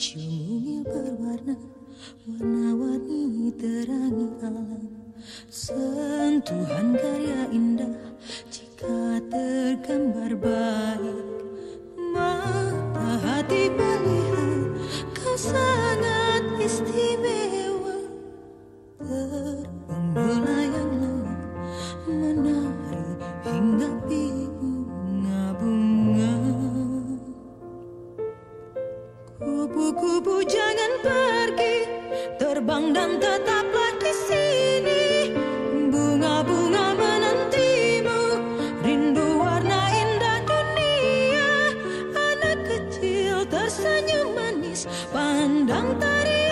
Mungil berwarna, warna-warni terangi alam. Sentuhan karya indah jika tergambar baik. Mata hati melihat kau sangat istimewa. Terbang melayang-layang menari hingga bunga-bunga. Kupu-kupu jangan pergi, terbang dan tetaplah di sini. Bunga-bunga menantimu, rindu warna indah dunia. Anak kecil tersenyum manis, pandang tari